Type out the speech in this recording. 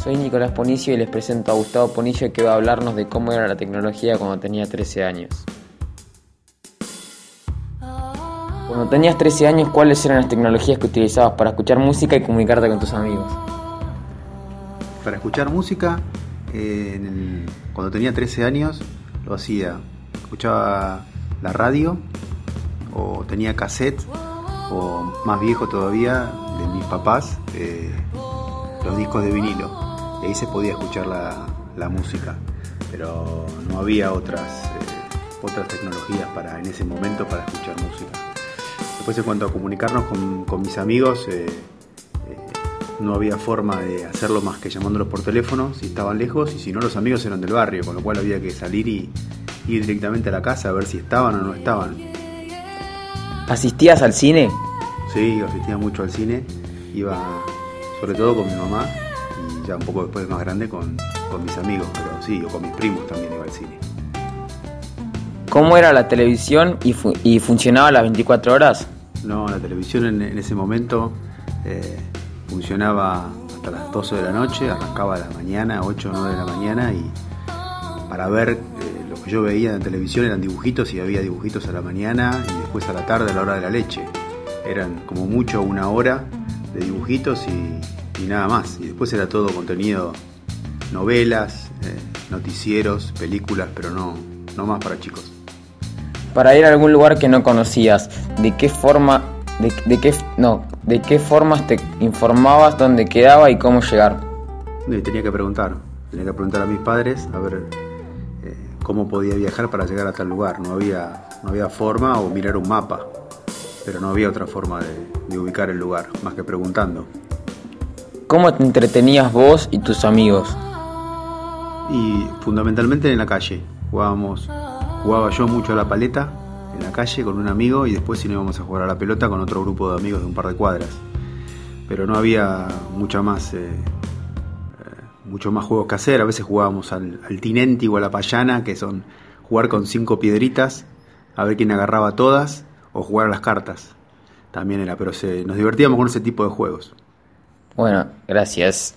Soy Nicolás Ponicio y les presento a Gustavo Ponicio, que va a hablarnos de cómo era la tecnología cuando tenía 13 años. Cuando tenías 13 años, ¿cuáles eran las tecnologías que utilizabas para escuchar música y comunicarte con tus amigos? Para escuchar música, cuando tenía 13 años, lo hacía. Escuchaba la radio, o tenía cassette, o más viejo todavía, de mis papás, los discos de vinilo. Y ahí se podía escuchar la música, pero no había otras tecnologías en ese momento para escuchar música. Después, en cuanto a comunicarnos con mis amigos, no había forma de hacerlo más que llamándolos por teléfono si estaban lejos, y si no, los amigos eran del barrio, con lo cual había que salir y ir directamente a la casa a ver si estaban o no estaban. ¿Asistías al cine? Sí, asistía mucho al cine, iba sobre todo con mi mamá, y ya un poco después, más grande, con mis amigos, pero sí, o con mis primos también iba al cine. ¿Cómo era la televisión y funcionaba las 24 horas? No, la televisión en ese momento funcionaba hasta las 12 de la noche, arrancaba a la mañana, 8 o 9 de la mañana, y para ver lo que yo veía en televisión eran dibujitos, y había dibujitos a la mañana y después a la tarde, a la hora de la leche. Eran como mucho 1 hora de dibujitos y nada más. Y después era todo contenido, novelas, noticieros, películas, pero no más para chicos. Para ir a algún lugar que no conocías, ¿de qué formas te informabas dónde quedaba y cómo llegar? Tenía que preguntar a mis padres a ver cómo podía viajar para llegar a tal lugar. No había forma, o mirar un mapa, pero no había otra forma de ubicar el lugar más que preguntando. ¿Cómo te entretenías vos y tus amigos? Y fundamentalmente en la calle. Jugaba yo mucho a la paleta en la calle con un amigo, y después si no íbamos a jugar a la pelota con otro grupo de amigos de un par de cuadras. Pero no había mucho más juegos que hacer. A veces jugábamos al tinenti o a la payana, que son jugar con 5 piedritas a ver quién agarraba todas, o jugar a las cartas. También era, pero nos divertíamos con ese tipo de juegos. Bueno, gracias.